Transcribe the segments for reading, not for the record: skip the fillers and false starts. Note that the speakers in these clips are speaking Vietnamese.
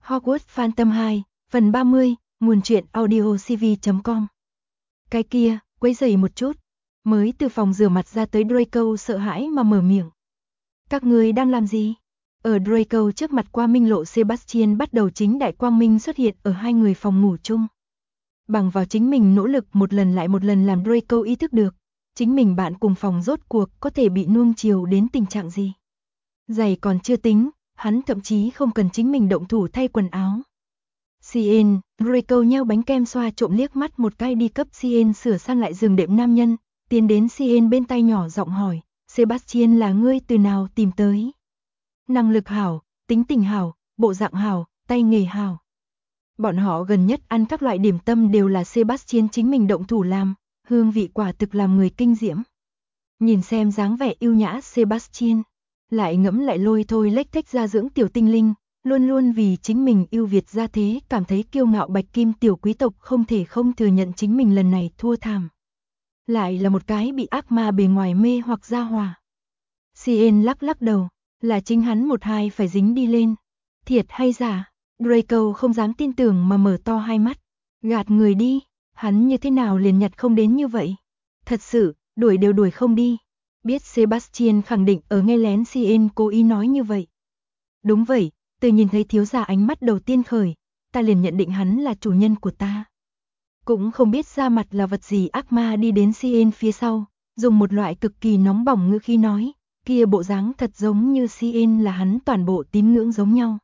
Hogwarts Phantom 2, phần 30, nguồn truyện audiocv.com. Cái kia, quấy rầy một chút. Mới từ phòng rửa mặt ra tới Draco sợ hãi mà mở miệng. Các ngươi đang làm gì? Ở Draco trước mặt qua minh lộ Sebastian bắt đầu chính đại quang minh xuất hiện ở hai người phòng ngủ chung. Bằng vào chính mình nỗ lực một lần lại một lần làm Draco ý thức được, chính mình bạn cùng phòng rốt cuộc có thể bị nuông chiều đến tình trạng gì. Giày còn chưa tính, hắn thậm chí không cần chính mình động thủ thay quần áo. Cien, Draco nheo bánh kem xoa trộm liếc mắt một cái đi cấp Cien sửa sang lại giường đệm nam nhân, tiến đến Cien bên tai nhỏ giọng hỏi, Sebastian là ngươi từ nào tìm tới? Năng lực hảo, tính tình hảo, bộ dạng hảo, tay nghề hảo. Bọn họ gần nhất ăn các loại điểm tâm đều là Sebastian chính mình động thủ làm, hương vị quả thực làm người kinh diễm. Nhìn xem dáng vẻ yêu nhã Sebastian, lại ngẫm lại lôi thôi lếch thếch ra dưỡng tiểu tinh linh, luôn luôn vì chính mình ưu việt ra thế cảm thấy kiêu ngạo bạch kim tiểu quý tộc không thể không thừa nhận chính mình lần này thua thảm. Lại là một cái bị ác ma bề ngoài mê hoặc ra hòa. Cien lắc lắc đầu, là chính hắn một hai phải dính đi lên. Thiệt hay giả? Draco không dám tin tưởng mà mở to hai mắt. Gạt người đi, hắn như thế nào liền nhặt không đến như vậy? Thật sự, đuổi đều đuổi không đi. Biết Sebastian khẳng định ở nghe lén Cien cố ý nói như vậy. Đúng vậy, từ nhìn thấy thiếu gia ánh mắt đầu tiên khởi, ta liền nhận định hắn là chủ nhân của ta. Cũng không biết ra mặt là vật gì ác ma đi đến Cien phía sau, dùng một loại cực kỳ nóng bỏng ngữ khí nói, kia bộ dáng thật giống như Cien là hắn toàn bộ tín ngưỡng giống nhau.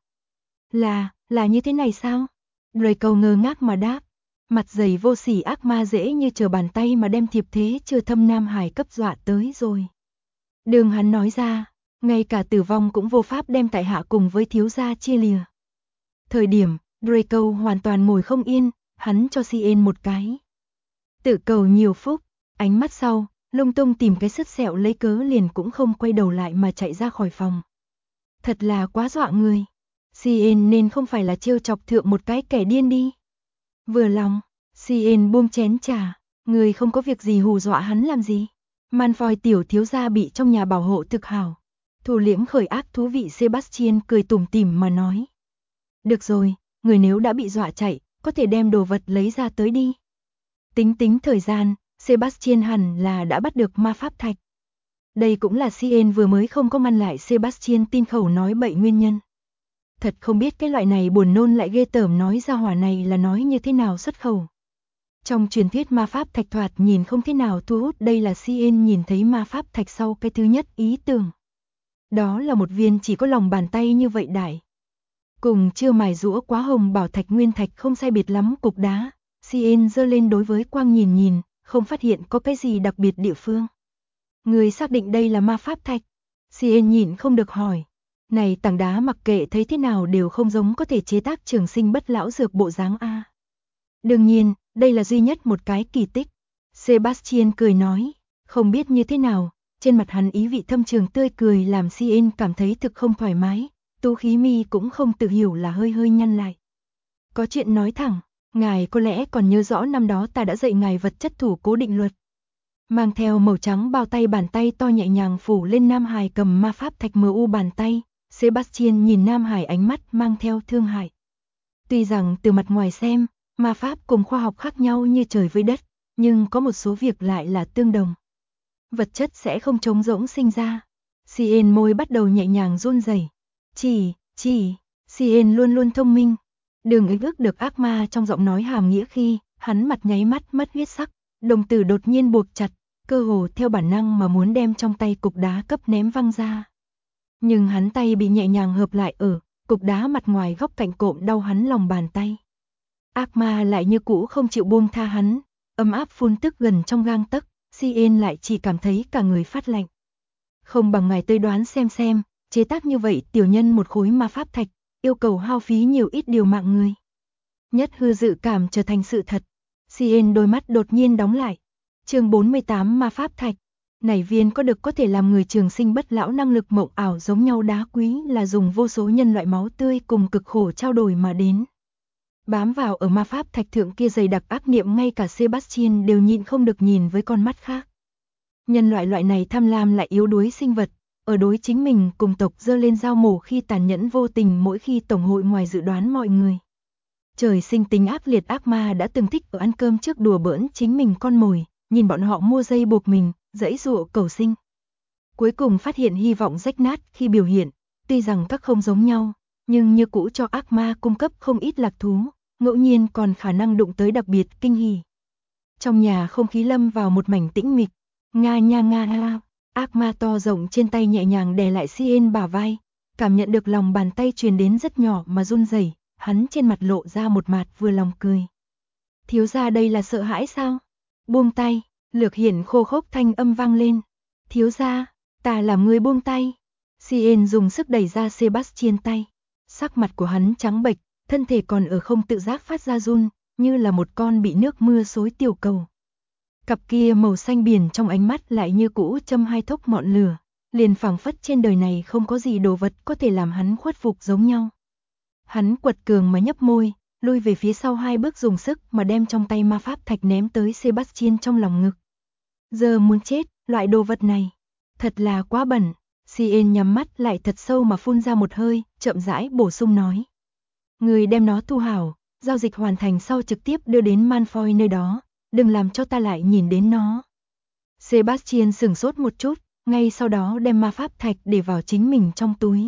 Là như thế này sao? Draco ngơ ngác mà đáp, mặt dày vô sỉ ác ma dễ như trở bàn tay mà đem thiệp thế chưa thâm Nam Hải cấp dọa tới rồi. Đường hắn nói ra, ngay cả tử vong cũng vô pháp đem tại hạ cùng với thiếu gia chia lìa. Thời điểm, Draco hoàn toàn ngồi không yên, hắn cho Cien một cái. Tự cầu nhiều phúc, ánh mắt sau, lung tung tìm cái sứt sẹo lấy cớ liền cũng không quay đầu lại mà chạy ra khỏi phòng. Thật là quá dọa người. Cien nên không phải là trêu chọc thượng một cái kẻ điên đi. Vừa lòng, Cien buông chén trà, người không có việc gì hù dọa hắn làm gì. Malfoy tiểu thiếu gia bị trong nhà bảo hộ thực hảo. Thủ liễm khởi ác thú vị Sebastian cười tủm tỉm mà nói. Được rồi, người nếu đã bị dọa chạy, có thể đem đồ vật lấy ra tới đi. Tính thời gian, Sebastian hẳn là đã bắt được ma pháp thạch. Đây cũng là Cien vừa mới không có ngăn lại Sebastian tin khẩu nói bậy nguyên nhân. Thật không biết cái loại này buồn nôn lại ghê tởm nói ra hỏa này là nói như thế nào xuất khẩu. Trong truyền thuyết ma pháp thạch thoạt nhìn không thế nào thu hút, đây là Cien nhìn thấy ma pháp thạch sau cái thứ nhất ý tưởng. Đó là một viên chỉ có lòng bàn tay như vậy đại. Cùng chưa mài rũa quá hồng bảo thạch nguyên thạch không sai biệt lắm cục đá, Cien giơ lên đối với quang nhìn nhìn, không phát hiện có cái gì đặc biệt địa phương. Người xác định đây là ma pháp thạch? Cien nhịn không được hỏi. Này tảng đá mặc kệ thấy thế nào đều không giống có thể chế tác trường sinh bất lão dược bộ dáng a. Đương nhiên, đây là duy nhất một cái kỳ tích. Sebastian cười nói, không biết như thế nào, trên mặt hắn ý vị thâm trường tươi cười làm Cien cảm thấy thực không thoải mái, tú khí mi cũng không tự hiểu là hơi hơi nhăn lại. Có chuyện nói thẳng, ngài có lẽ còn nhớ rõ năm đó ta đã dạy ngài vật chất thủ cố định luật. Mang theo màu trắng bao tay bàn tay to nhẹ nhàng phủ lên Nam Hải cầm ma pháp thạch MU bàn tay, Sebastian nhìn Nam Hải ánh mắt mang theo thương hại. Tuy rằng từ mặt ngoài xem, ma pháp cùng khoa học khác nhau như trời với đất, nhưng có một số việc lại là tương đồng. Vật chất sẽ không trống rỗng sinh ra. Cien môi bắt đầu nhẹ nhàng run rẩy. Cien luôn luôn thông minh. Đừng ý ức được ác ma trong giọng nói hàm nghĩa khi, hắn mặt nháy mắt mất huyết sắc, đồng tử đột nhiên buộc chặt, cơ hồ theo bản năng mà muốn đem trong tay cục đá cấp ném văng ra. Nhưng hắn tay bị nhẹ nhàng hợp lại ở cục đá mặt ngoài góc cạnh cộm đau hắn lòng bàn tay. Ác ma lại như cũ không chịu buông tha hắn, ấm áp phun tức gần trong gang tấc, Cien lại chỉ cảm thấy cả người phát lạnh. Không bằng ngài tới đoán xem, chế tác như vậy tiểu nhân một khối ma pháp thạch, yêu cầu hao phí nhiều ít điều mạng người. Nhất hư dự cảm trở thành sự thật. Cien đôi mắt đột nhiên đóng lại. Chương 48 ma pháp thạch. Này viên có thể làm người trường sinh bất lão năng lực mộng ảo giống nhau đá quý là dùng vô số nhân loại máu tươi cùng cực khổ trao đổi mà đến. Bám vào ở ma pháp thạch thượng kia dày đặc ác niệm ngay cả Sebastian đều nhịn không được nhìn với con mắt khác. Nhân loại loại này tham lam lại yếu đuối sinh vật, ở đối chính mình cùng tộc giơ lên dao mổ khi tàn nhẫn vô tình mỗi khi tổng hội ngoài dự đoán mọi người. Trời sinh tính ác liệt ác ma đã từng thích ở ăn cơm trước đùa bỡn chính mình con mồi, nhìn bọn họ mua dây buộc mình, giãy giụa cầu sinh. Cuối cùng phát hiện hy vọng rách nát khi biểu hiện, tuy rằng các không giống nhau, nhưng như cũ cho ác ma cung cấp không ít lạc thú, ngẫu nhiên còn khả năng đụng tới đặc biệt kinh hỉ. Trong nhà không khí lâm vào một mảnh tĩnh mịch, nga nha nga ha, ác ma to rộng trên tay nhẹ nhàng đè lại Cien bả vai, cảm nhận được lòng bàn tay truyền đến rất nhỏ mà run rẩy, hắn trên mặt lộ ra một mặt vừa lòng cười. Thiếu gia đây là sợ hãi sao? Buông tay, Lược Hiển khô khốc thanh âm vang lên. Thiếu gia, ta làm người buông tay. Cien dùng sức đẩy ra Sebastian tay. Sắc mặt của hắn trắng bệch, thân thể còn ở không tự giác phát ra run, như là một con bị nước mưa xối tiểu cầu. Cặp kia màu xanh biển trong ánh mắt lại như cũ châm hai thốc ngọn lửa, liền phảng phất trên đời này không có gì đồ vật có thể làm hắn khuất phục giống nhau. Hắn quật cường mà nhấp môi, lui về phía sau 2 bước dùng sức mà đem trong tay ma pháp thạch ném tới Sebastian trong lòng ngực. Giờ muốn chết, loại đồ vật này, thật là quá bẩn. Cien nhắm mắt lại thật sâu mà phun ra một hơi, chậm rãi bổ sung nói. Người đem nó thu hảo, giao dịch hoàn thành sau trực tiếp đưa đến Malfoy nơi đó, đừng làm cho ta lại nhìn đến nó. Sebastian sửng sốt một chút, ngay sau đó đem ma pháp thạch để vào chính mình trong túi.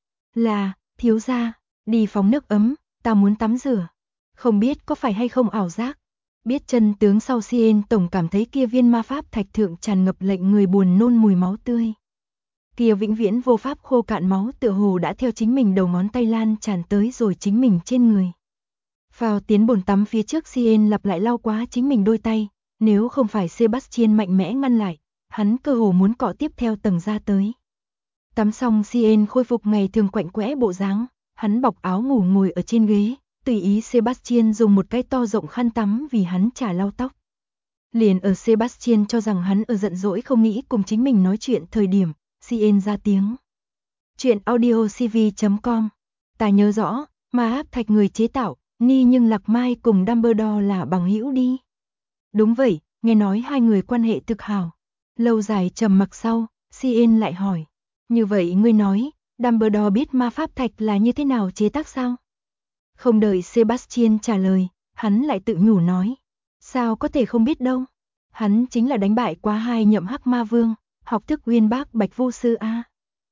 Là, thiếu gia, đi phóng nước ấm, ta muốn tắm rửa. Không biết có phải hay không ảo giác. Biết chân tướng sau Cien tổng cảm thấy kia viên ma pháp thạch thượng tràn ngập lệnh người buồn nôn mùi máu tươi. Kia vĩnh viễn vô pháp khô cạn máu tựa hồ đã theo chính mình đầu ngón tay lan tràn tới rồi chính mình trên người. Vào tiến bồn tắm phía trước Cien lặp lại lau quá chính mình đôi tay, nếu không phải Sebastian mạnh mẽ ngăn lại, hắn cơ hồ muốn cọ tiếp theo tầng ra tới. Tắm xong Cien khôi phục ngày thường quạnh quẽ bộ dáng, hắn bọc áo ngủ ngồi ở trên ghế, tùy ý Sebastian dùng một cái to rộng khăn tắm vì hắn chả lau tóc. Liền ở Sebastian cho rằng hắn ở giận dỗi không nghĩ cùng chính mình nói chuyện thời điểm, Cien ra tiếng. Chuyện audiocv.com. Ta nhớ rõ, ma áp thạch người chế tạo, Ni nhưng Lạc Mai cùng Dumbledore là bằng hữu đi. Đúng vậy, nghe nói 2 người quan hệ thực hảo. Lâu dài trầm mặc sau, Cien lại hỏi. Như vậy ngươi nói, Dumbledore biết ma pháp thạch là như thế nào chế tác sao? Không đợi Sebastian trả lời, hắn lại tự nhủ nói. Sao có thể không biết đâu? Hắn chính là đánh bại quá 2 nhậm hắc ma vương, học thức uyên bác bạch vô sư a.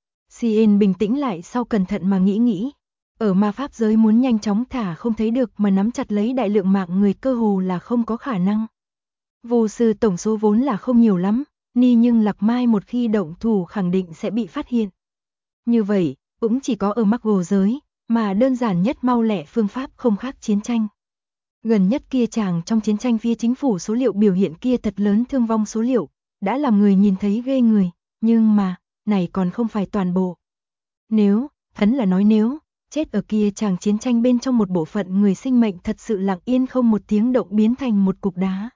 Cien bình tĩnh lại sau cẩn thận mà nghĩ. Ở ma pháp giới muốn nhanh chóng thả không thấy được mà nắm chặt lấy đại lượng mạng người cơ hồ là không có khả năng. Vô sư tổng số vốn là không nhiều lắm, Ni nhưng Lạc Mai một khi động thủ khẳng định sẽ bị phát hiện. Như vậy, cũng chỉ có ở Muggle giới, mà đơn giản nhất mau lẹ phương pháp không khác chiến tranh. Gần nhất kia chàng trong chiến tranh phía chính phủ số liệu biểu hiện kia thật lớn thương vong số liệu, đã làm người nhìn thấy ghê người, nhưng mà, này còn không phải toàn bộ. Nếu, hắn là nói nếu, chết ở kia chàng chiến tranh bên trong một bộ phận người sinh mệnh thật sự lặng yên không một tiếng động biến thành một cục đá.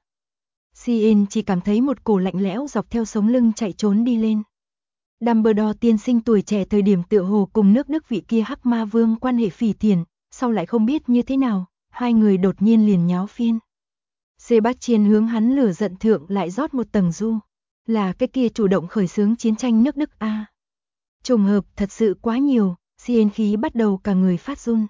Cien chỉ cảm thấy một cổ lạnh lẽo dọc theo sống lưng chạy trốn đi lên. Dumbledore tiên sinh tuổi trẻ thời điểm tựa hồ cùng nước Đức vị kia hắc ma vương quan hệ phỉ thiền, sau lại không biết như thế nào, 2 người đột nhiên liền nháo phiên. Sebastian hướng hắn lửa giận thượng lại rót một tầng du. Là cái kia chủ động khởi xướng chiến tranh nước Đức a. Trùng hợp thật sự quá nhiều, Cien khí bắt đầu cả người phát run.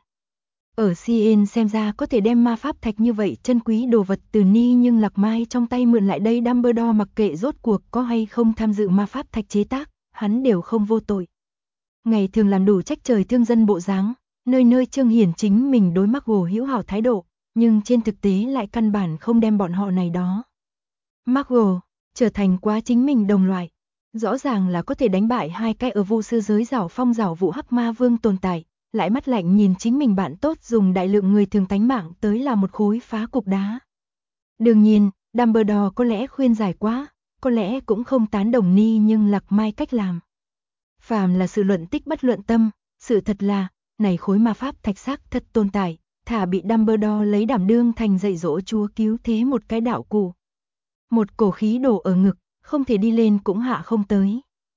Ở Cien xem ra có thể đem ma pháp thạch như vậy chân quý đồ vật từ Ni nhưng Lạc Mai trong tay mượn lại đây Dumbledore mặc kệ rốt cuộc có hay không tham dự ma pháp thạch chế tác, hắn đều không vô tội. Ngày thường làm đủ trách trời thương dân bộ dáng, nơi nơi trương hiển chính mình đối Muggle hữu hảo thái độ, nhưng trên thực tế lại căn bản không đem bọn họ này đó. Muggle trở thành quá chính mình đồng loại, rõ ràng là có thể đánh bại 2 cái ở vô sư giới giảo phong giảo vụ hắc ma vương tồn tại, lại mắt lạnh nhìn chính mình bạn tốt dùng đại lượng người thường tánh mạng tới là một khối phá cục đá. Đương nhiên, Dumbledore có lẽ khuyên giải quá, có lẽ cũng không tán đồng Ni nhưng Lạc Mai cách làm. Phàm là sự luận tích bất luận tâm, sự thật là, này khối ma pháp thạch xác thật tồn tại, thả bị Dumbledore lấy đảm đương thành dạy dỗ chúa cứu thế một cái đạo cụ. Một cổ khí đổ ở ngực, không thể đi lên cũng hạ không tới.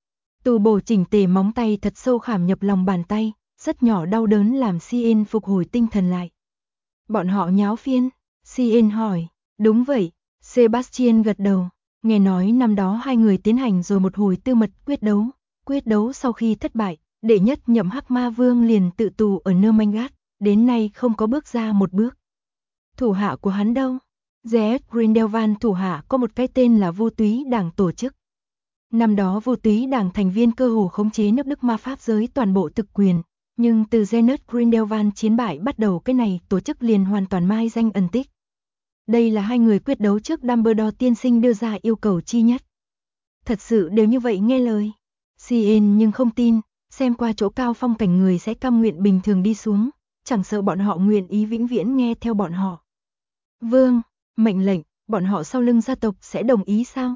Tù bổ chỉnh tề móng tay thật sâu khảm nhập lòng bàn tay, rất nhỏ đau đớn làm Cien phục hồi tinh thần lại. Bọn họ nháo phiên, Cien hỏi, đúng vậy, Sebastian gật đầu, nghe nói năm đó 2 người tiến hành rồi một hồi tư mật quyết đấu, Quyết đấu sau khi thất bại, đệ nhất nhậm Hắc Ma Vương liền tự tù ở Nermangat, đến nay không có bước ra một bước. Thủ hạ của hắn đâu? J.S. Grindelwald thủ hạ có một cái tên là Vô Túy Đảng tổ chức. Năm đó Vô Túy Đảng thành viên cơ hồ khống chế nước Đức ma pháp giới toàn bộ thực quyền, nhưng từ J.S. Grindelwald chiến bại bắt đầu cái này tổ chức liền hoàn toàn mai danh ẩn tích. Đây là hai người quyết đấu trước Dumbledore tiên sinh đưa ra yêu cầu chi nhất. Thật sự đều như vậy nghe lời. Cien nhưng không tin, xem qua chỗ cao phong cảnh người sẽ cam nguyện bình thường đi xuống, chẳng sợ bọn họ nguyện ý vĩnh viễn nghe theo bọn họ. Vương, mệnh lệnh, bọn họ sau lưng gia tộc sẽ đồng ý sao?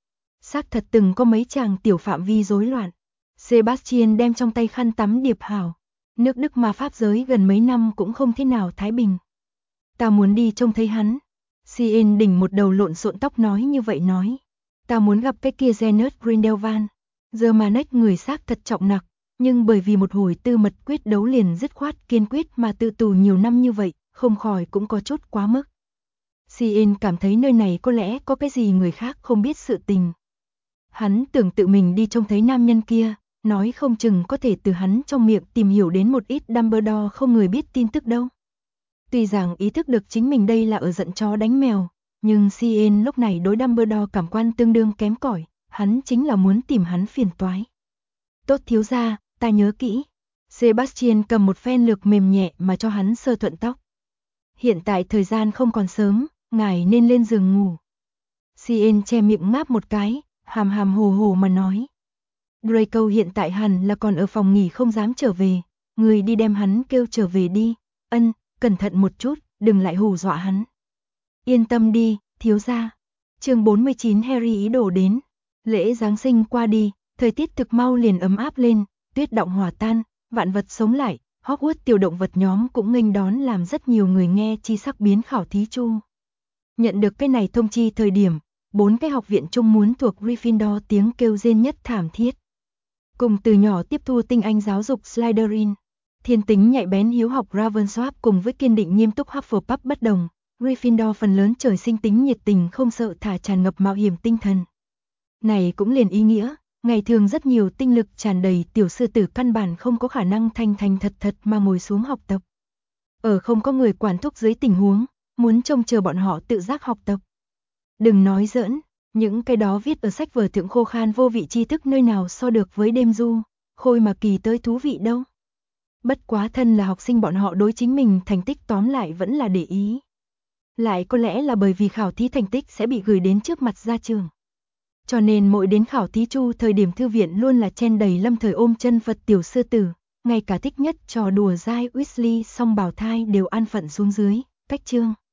Xác thật từng có mấy chàng tiểu phạm vi rối loạn. Sebastian đem trong tay khăn tắm điệp hào. Nước Đức ma pháp giới gần mấy năm cũng không thế nào thái bình. Ta muốn đi trông thấy hắn. Cien đỉnh một đầu lộn xộn tóc nói như vậy nói. Ta muốn gặp cái kia J.S. Grindelwald. Giờ mà nách người xác thật trọng nặc, nhưng bởi vì một hồi tư mật quyết đấu liền dứt khoát kiên quyết mà tự tù nhiều năm như vậy, không khỏi cũng có chút quá mức. Cien cảm thấy nơi này có lẽ có cái gì người khác không biết sự tình. Hắn tưởng tự mình đi trông thấy nam nhân kia, nói không chừng có thể từ hắn trong miệng tìm hiểu đến một ít Dumbledore không người biết tin tức đâu. Tuy rằng ý thức được chính mình đây là ở giận chó đánh mèo, nhưng Cien lúc này đối Dumbledore cảm quan tương đương kém cỏi, hắn chính là muốn tìm hắn phiền toái. Tốt thiếu gia, ta nhớ kỹ. Sebastian cầm một phen lược mềm nhẹ mà cho hắn sơ thuận tóc. Hiện tại thời gian không còn sớm, ngài nên lên giường ngủ. Cien che miệng ngáp một cái, hàm hàm hồ hồ mà nói. Draco hiện tại hẳn là còn ở phòng nghỉ không dám trở về, người đi đem hắn kêu trở về đi. Ân, cẩn thận một chút, đừng lại hù dọa hắn. Yên tâm đi, thiếu gia. Chương 49 Harry ý đồ đến. Lễ Giáng sinh qua đi, thời tiết thực mau liền ấm áp lên, tuyết động hòa tan, vạn vật sống lại, Hogwarts tiểu động vật nhóm cũng nghênh đón làm rất nhiều người nghe chi sắc biến khảo thí chu. Nhận được cái này thông chi thời điểm, 4 cái học viện chung muốn thuộc Gryffindor tiếng kêu rên nhất thảm thiết. Cùng từ nhỏ tiếp thu tinh anh giáo dục Slytherin, thiên tính nhạy bén hiếu học Ravenclaw cùng với kiên định nghiêm túc Hufflepuff bất đồng, Gryffindor phần lớn trời sinh tính nhiệt tình không sợ thả tràn ngập mạo hiểm tinh thần. Này cũng liền ý nghĩa, ngày thường rất nhiều tinh lực tràn đầy tiểu sư tử căn bản không có khả năng thành thật mà ngồi xuống học tập. Ở không có người quản thúc dưới tình huống, muốn trông chờ bọn họ tự giác học tập. Đừng nói giỡn, những cái đó viết ở sách vở thượng khô khan vô vị tri thức nơi nào so được với đêm du, khôi mà kỳ tới thú vị đâu. Bất quá thân là học sinh bọn họ đối chính mình thành tích tóm lại vẫn là để ý. Lại có lẽ là bởi vì khảo thí thành tích sẽ bị gửi đến trước mặt gia trường. Cho nên mỗi đến khảo thí chu thời điểm thư viện luôn là chen đầy lâm thời ôm chân Phật tiểu sư tử, ngay cả thích nhất trò đùa dai Weasley song bào thai đều an phận xuống dưới, cách chương.